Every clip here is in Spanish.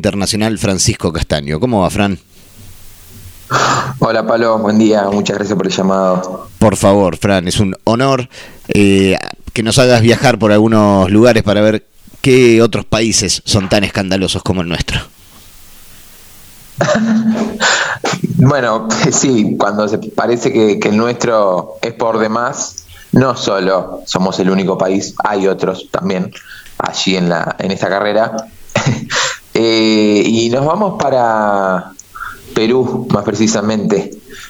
internacional Francisco Castaño. ¿Cómo va, Fran? Hola, Pablo, buen día, muchas gracias por el llamado. Por favor, Fran, es un honor que nos hagas viajar por algunos lugares para ver qué otros países son tan escandalosos como el nuestro. Bueno, sí, cuando se parece que el nuestro es por demás, no solo somos el único país, hay otros también allí en esta carrera. Y nos vamos para Perú, más precisamente,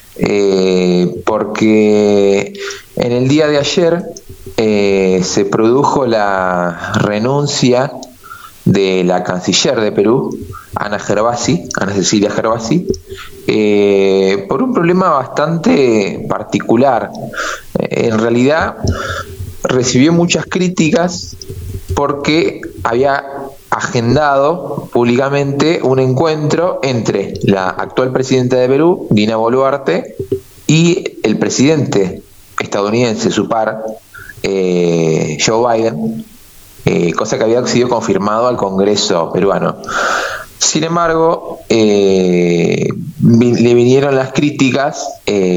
porque en el día de ayer se produjo la renuncia de la canciller de Perú, Ana Cecilia Gervasi, por un problema bastante particular. En realidad recibió muchas críticas porque había agendado públicamente un encuentro entre la actual presidenta de Perú, Dina Boluarte, y el presidente estadounidense, su par, Joe Biden, cosa que había sido confirmado al Congreso peruano. Sin embargo, le vinieron las críticas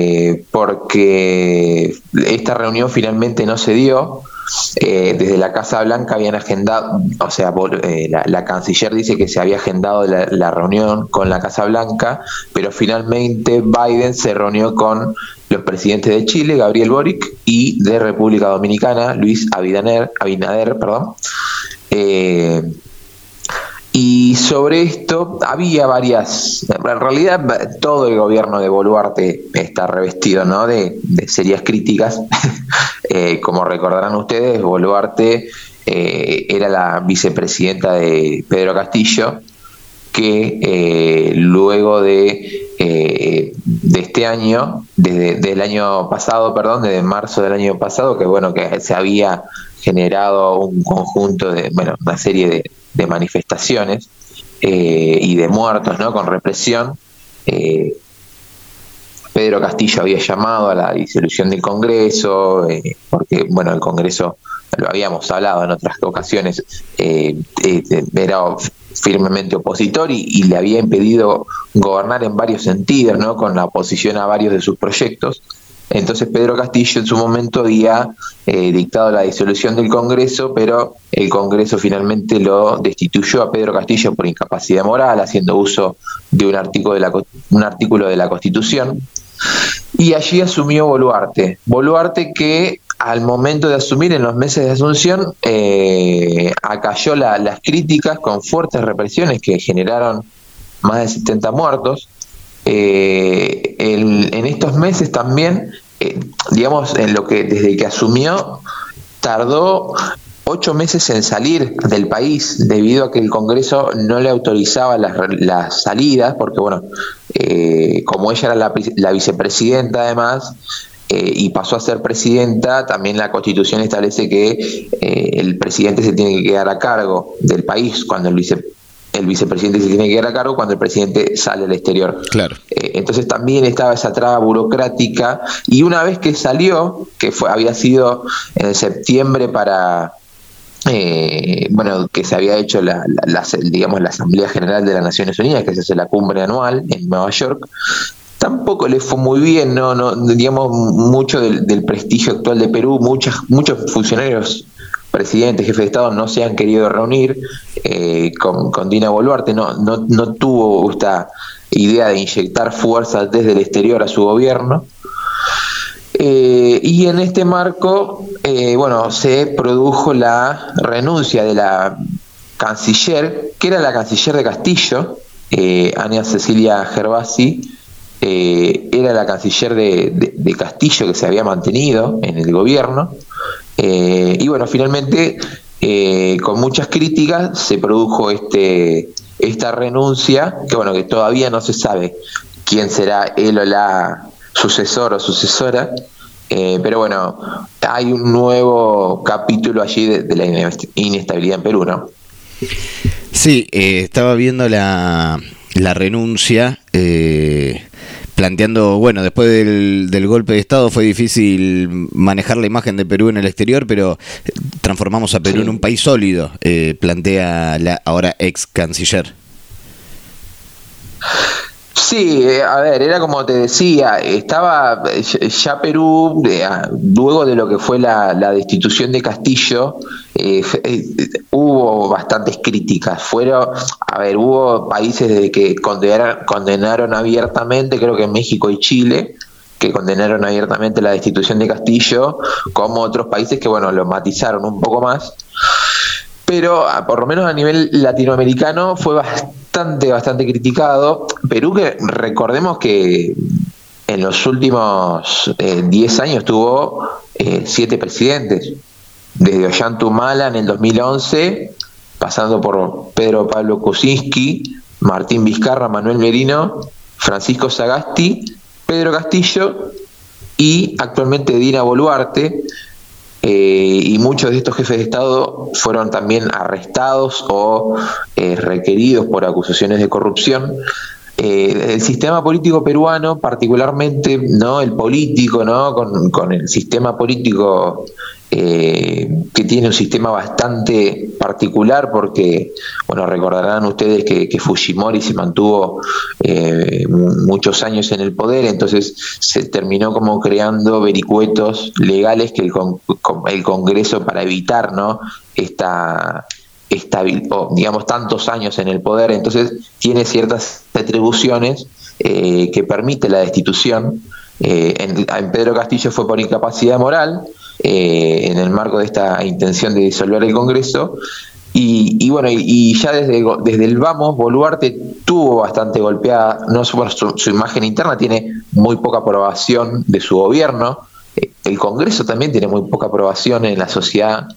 porque esta reunión finalmente no se dio. Desde la Casa Blanca habían agendado, o sea, la canciller dice que se había agendado la reunión con la Casa Blanca, pero finalmente Biden se reunió con los presidentes de Chile, Gabriel Boric, y de República Dominicana, Luis Abinader, y sobre esto había varias, en realidad todo el gobierno de Boluarte está revestido, ¿no?, de serias críticas. Como recordarán ustedes, Boluarte era la vicepresidenta de Pedro Castillo, que luego de este año, desde marzo del año pasado, que se había generado un conjunto de, una serie de manifestaciones y de muertos, ¿no?, con represión. Pedro Castillo había llamado a la disolución del Congreso, porque, el Congreso, lo habíamos hablado en otras ocasiones, era firmemente opositor y le había impedido gobernar en varios sentidos, ¿no?, con la oposición a varios de sus proyectos. Entonces Pedro Castillo en su momento había dictado la disolución del Congreso, pero el Congreso finalmente lo destituyó a Pedro Castillo por incapacidad moral, haciendo uso de un artículo de la Constitución, y allí asumió Boluarte que al momento de asumir, en los meses de asunción, acalló las críticas con fuertes represiones que generaron más de 70 muertos. En estos meses también, desde que asumió, tardó 8 meses en salir del país debido a que el Congreso no le autorizaba las salidas, porque como ella era la vicepresidenta además, y pasó a ser presidenta, también la Constitución establece que el presidente se tiene que quedar a cargo del país cuando el vicepresidente se tiene que quedar a cargo cuando el presidente sale al exterior. Claro. Entonces también estaba esa traba burocrática, y una vez que salió, había sido en septiembre para que se había hecho la Asamblea General de las Naciones Unidas, que se hace la cumbre anual en Nueva York, tampoco le fue muy bien, mucho del prestigio actual de Perú, muchos funcionarios, presidentes, jefes de Estado no se han querido reunir con Dina Boluarte, no tuvo esta idea de inyectar fuerzas desde el exterior a su gobierno. Y en este marco, se produjo la renuncia de la canciller, que era la canciller de Castillo, Ana Cecilia Gervasi, era la canciller de Castillo, que se había mantenido en el gobierno. Finalmente, con muchas críticas, se produjo esta renuncia, que todavía no se sabe quién será él o la sucesor o sucesora, pero hay un nuevo capítulo allí de la inestabilidad en Perú, ¿no? Sí, estaba viendo la renuncia, planteando, después del golpe de Estado fue difícil manejar la imagen de Perú en el exterior, pero transformamos a Perú en un país sólido, plantea la ahora ex canciller. Sí, a ver, era como te decía, estaba ya Perú, luego de lo que fue la destitución de Castillo, hubo bastantes críticas. Hubo países que condenaron abiertamente, creo que México y Chile, que condenaron abiertamente la destitución de Castillo, como otros países que, bueno, lo matizaron un poco más. Pero por lo menos a nivel latinoamericano fue bastante criticado. Perú, que recordemos que en los últimos 10 años tuvo 7 presidentes, desde Ollanta Humala en el 2011, pasando por Pedro Pablo Kuczynski, Martín Vizcarra, Manuel Merino, Francisco Sagasti, Pedro Castillo y actualmente Dina Boluarte. Y muchos de estos jefes de Estado fueron también arrestados o requeridos por acusaciones de corrupción. El sistema político peruano, particularmente, ¿no?, el político, ¿no?, con el sistema político que tiene un sistema bastante particular, porque, bueno, recordarán ustedes que Fujimori se mantuvo muchos años en el poder, entonces se terminó como creando vericuetos legales que el Congreso, para evitar, ¿no?, digamos, tantos años en el poder, entonces tiene ciertas atribuciones que permite la destitución. En Pedro Castillo fue por incapacidad moral, en el marco de esta intención de disolver el Congreso, y bueno, y ya desde el vamos, Boluarte tuvo bastante golpeada, no su imagen interna, tiene muy poca aprobación de su gobierno, el Congreso también tiene muy poca aprobación en la sociedad.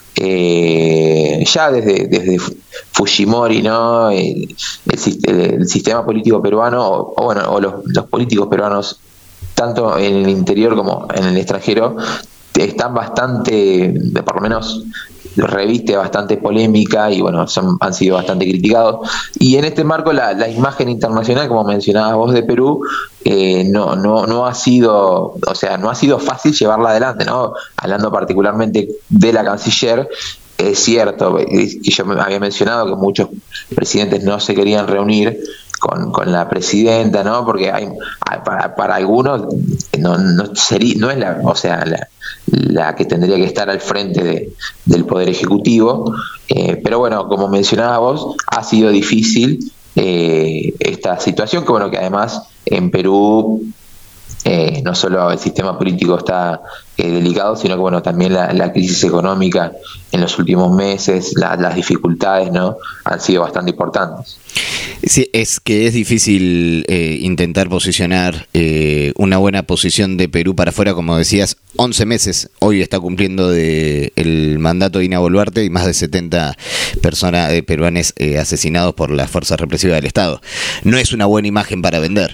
Ya desde Fujimori, ¿no?, el sistema político peruano, o los políticos peruanos, tanto en el interior como en el extranjero, están bastante, por lo menos reviste bastante polémica, y bueno, han sido bastante criticados. Y en este marco la imagen internacional, como mencionabas vos, de Perú, no ha sido, o sea, no ha sido fácil llevarla adelante, ¿no? Hablando particularmente de la canciller, es cierto que yo había mencionado que muchos presidentes no se querían reunir con la presidenta, ¿no? Porque para algunos no es la que tendría que estar al frente del Poder Ejecutivo, pero bueno, como mencionaba vos, ha sido difícil esta situación, que bueno, que además en Perú no solo el sistema político está delicado, sino que bueno, también la crisis económica en los últimos meses, las dificultades, ¿no?, han sido bastante importantes. Sí, es que es difícil intentar posicionar una buena posición de Perú para afuera, como decías, 11 meses, hoy está cumpliendo el mandato de Dina Boluarte, y más de 70 personas peruanos asesinados por las fuerzas represivas del Estado. No es una buena imagen para vender.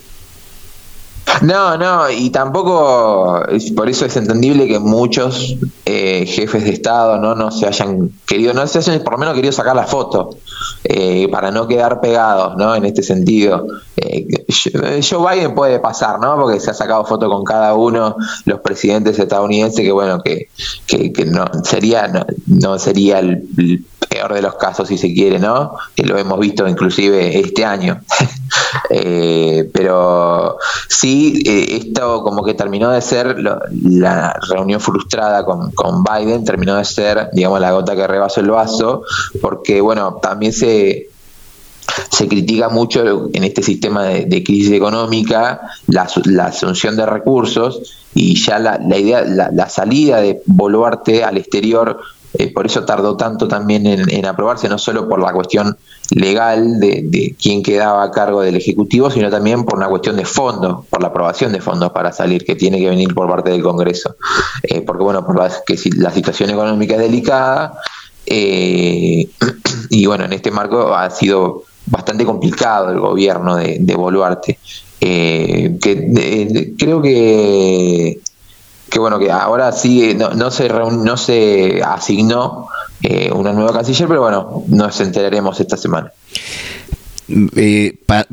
No, y tampoco, por eso es entendible que muchos jefes de Estado no se hayan por lo menos querido sacar la foto, para no quedar pegados, ¿no?, en este sentido. Joe Biden puede pasar, ¿no?, porque se ha sacado foto con cada uno, los presidentes estadounidenses, que bueno, que no sería el peor de los casos, si se quiere, ¿no?, que lo hemos visto inclusive este año. Pero sí, esto como que terminó de ser la reunión frustrada con Biden, terminó de ser, digamos, la gota que rebasó el vaso, porque bueno, también se critica mucho en este sistema de crisis económica la asunción de recursos, y ya la salida de Boluarte al exterior, por eso tardó tanto también en aprobarse, no solo por la cuestión legal de quién quedaba a cargo del Ejecutivo, sino también por una cuestión de fondos, por la aprobación de fondos para salir, que tiene que venir por parte del Congreso, porque bueno, la situación económica es delicada, y bueno, en este marco ha sido bastante complicado el gobierno de Boluarte, creo que bueno, que ahora sí no se asignó una nueva canciller, pero bueno, nos enteraremos esta semana.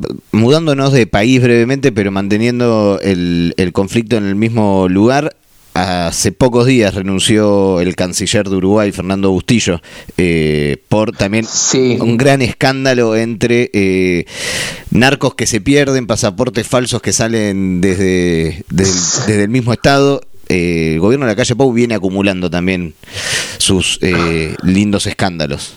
Mudándonos de país brevemente, pero manteniendo el conflicto en el mismo lugar, hace pocos días renunció el canciller de Uruguay, Fernando Bustillo, por también un gran escándalo entre narcos que se pierden, pasaportes falsos que salen desde el mismo estado. El gobierno de la calle Pou viene acumulando también sus lindos escándalos.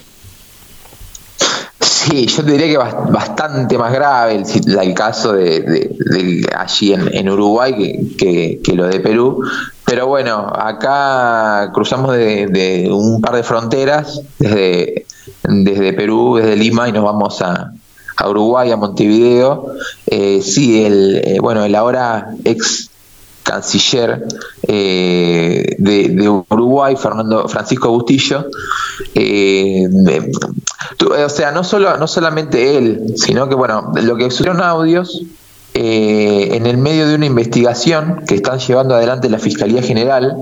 Sí, yo te diría que bastante más grave el caso de allí en Uruguay que lo de Perú. Pero bueno, acá cruzamos de un par de fronteras, desde Perú, desde Lima, y nos vamos a Uruguay, a Montevideo. El ahora ex canciller de Uruguay, Francisco Bustillo, no solamente él, sino que lo que subieron audios en el medio de una investigación que están llevando adelante la Fiscalía General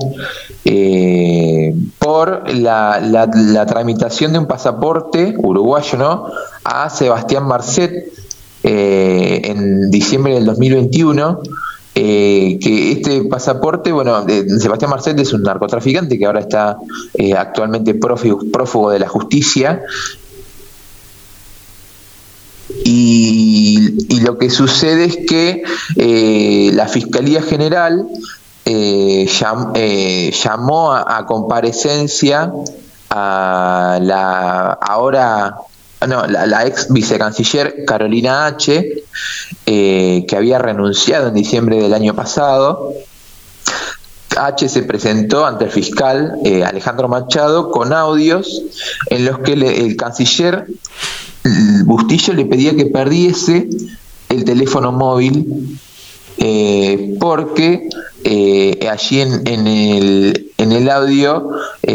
por la tramitación de un pasaporte uruguayo, ¿no?, a Sebastián Marcet en diciembre del 2021. Que este pasaporte, Sebastián Marcet es un narcotraficante que ahora está actualmente prófugo de la justicia, y lo que sucede es que la Fiscalía General llamó a comparecencia a la ex vicecanciller Carolina H., que había renunciado en diciembre del año pasado. H se presentó ante el fiscal Alejandro Machado con audios en los que el canciller Bustillo le pedía que perdiese el teléfono móvil porque allí en el audio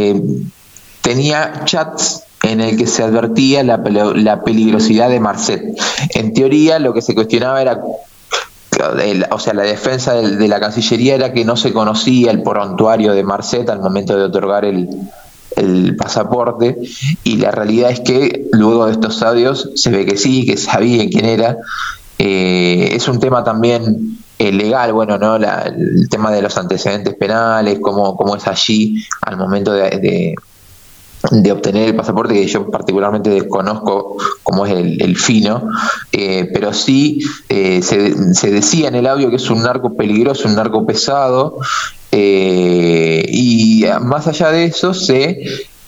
tenía chats en el que se advertía la peligrosidad de Marcet. En teoría, lo que se cuestionaba era, la defensa de la Cancillería era que no se conocía el prontuario de Marcet al momento de otorgar el pasaporte, y la realidad es que luego de estos audios se ve que sí, que sabía quién era. Es un tema también legal, el tema de los antecedentes penales, cómo es allí al momento de obtener el pasaporte, que yo particularmente desconozco cómo es el fino, pero sí se decía en el audio que es un narco peligroso, un narco pesado, y más allá de eso se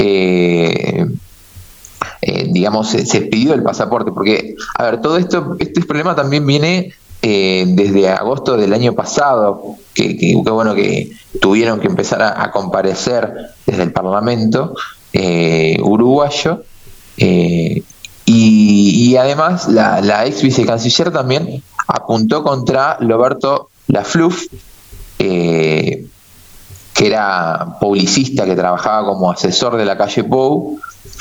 pidió el pasaporte, porque, todo este problema también viene desde agosto del año pasado, que tuvieron que empezar a comparecer desde el Parlamento uruguayo, y además la ex vicecanciller también apuntó contra Roberto Lafluf, que era publicista, que trabajaba como asesor de la calle Pou,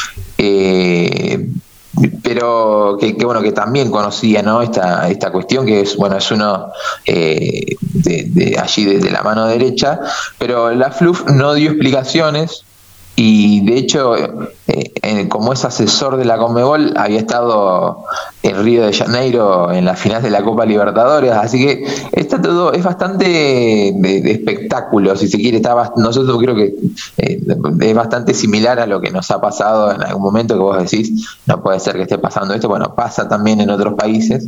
pero que también conocía, ¿no?, esta cuestión, que es uno de allí de la mano derecha, pero Lafluf no dio explicaciones. Y de hecho, como es asesor de la Conmebol, había estado en Río de Janeiro en la final de la Copa Libertadores, así que está todo, es bastante de espectáculo, si se quiere. Nosotros creo que es bastante similar a lo que nos ha pasado en algún momento, que vos decís, no puede ser que esté pasando esto. Pasa también en otros países.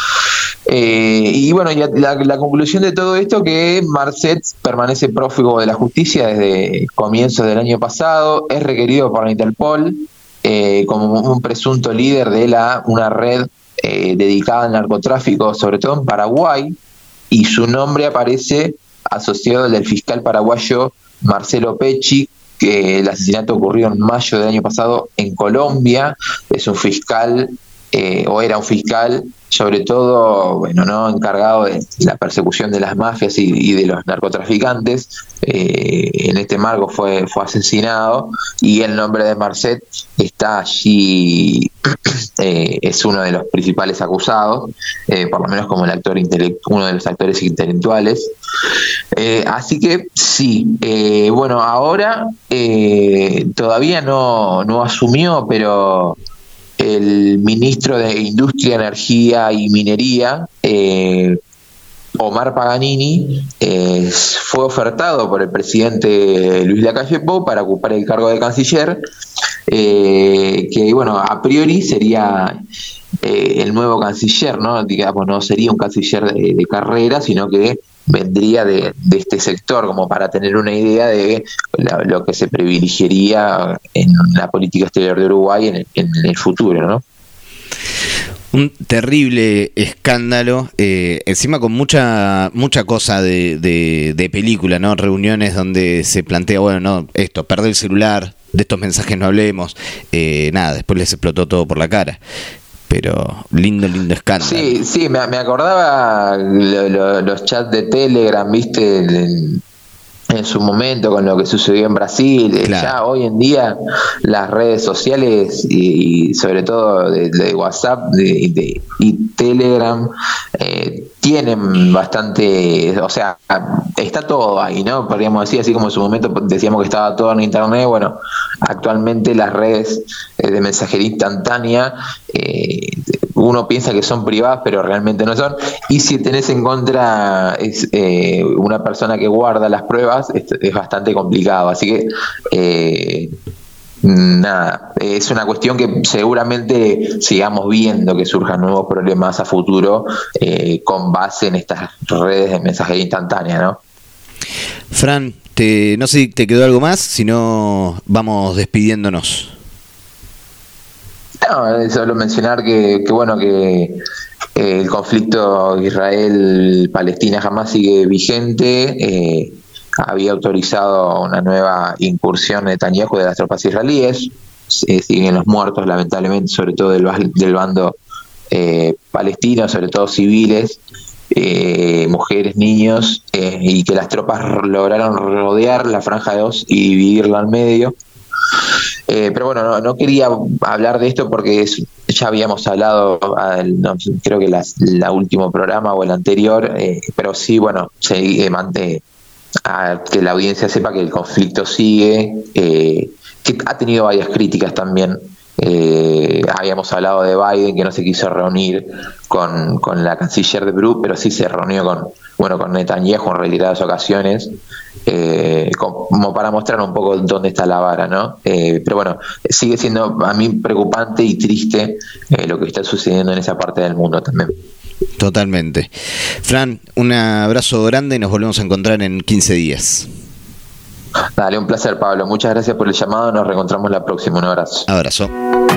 La conclusión de todo esto, que Marcet permanece prófugo de la justicia desde comienzos del año pasado, es requerido por la Interpol como un presunto líder de una red dedicada al narcotráfico, sobre todo en Paraguay, y su nombre aparece asociado al del fiscal paraguayo Marcelo Pecci, que el asesinato ocurrió en mayo del año pasado en Colombia. Es un fiscal, era un fiscal, sobre todo, encargado de la persecución de las mafias y de los narcotraficantes. En este marco fue asesinado, y el nombre de Marcet está allí, es uno de los principales acusados, por lo menos como uno de los actores intelectuales. Así que sí, ahora todavía no asumió, pero el ministro de Industria, Energía y Minería Omar Paganini fue ofertado por el presidente Luis Lacalle Pou para ocupar el cargo de canciller, que bueno, a priori sería el nuevo canciller, ¿no? Digamos, no sería un canciller de carrera, sino que vendría de este sector, como para tener una idea de lo que se privilegiaría en la política exterior de Uruguay en el futuro, ¿no? Un terrible escándalo, encima con mucha cosa de película, ¿no? Reuniones donde se plantea, bueno, no, esto, perder el celular, de estos mensajes no hablemos, nada, después les explotó todo por la cara. Pero lindo escándalo. Sí, me acordaba los chats de Telegram, ¿viste? En su momento con lo que sucedió en Brasil. Claro. Ya hoy en día las redes sociales y sobre todo de WhatsApp y Telegram tienen bastante, o sea, está todo ahí, ¿no? Podríamos decir, así como en su momento decíamos que estaba todo en internet. Bueno, actualmente las redes de mensajería instantánea uno piensa que son privadas, pero realmente no son. Y si tenés en contra una persona que guarda las pruebas, es bastante complicado. Así que nada, es una cuestión que seguramente sigamos viendo que surjan nuevos problemas a futuro con base en estas redes de mensajería instantánea, ¿no? Fran, no sé si te quedó algo más, si no vamos despidiéndonos. No, solo mencionar que bueno, que el conflicto Israel-Palestina jamás sigue vigente. Había autorizado una nueva incursión de Netanyahu de las tropas israelíes. Siguen los muertos, lamentablemente, sobre todo del bando palestino, sobre todo civiles, mujeres, niños, y que las tropas lograron rodear la Franja de Gaza y dividirla al medio. Pero bueno, no quería hablar de esto porque ya habíamos hablado, creo que el último programa o el anterior, pero sí, bueno, que la audiencia sepa que el conflicto sigue, que ha tenido varias críticas también. Habíamos hablado de Biden, que no se quiso reunir con la canciller de Perú, pero sí se reunió con Netanyahu en reiteradas ocasiones, como para mostrar un poco dónde está la vara, ¿no? Pero bueno, sigue siendo a mí preocupante y triste lo que está sucediendo en esa parte del mundo también. Totalmente. Fran, un abrazo grande y nos volvemos a encontrar en 15 días. Dale, un placer, Pablo. Muchas gracias por el llamado. Nos reencontramos la próxima. Un abrazo. Abrazo.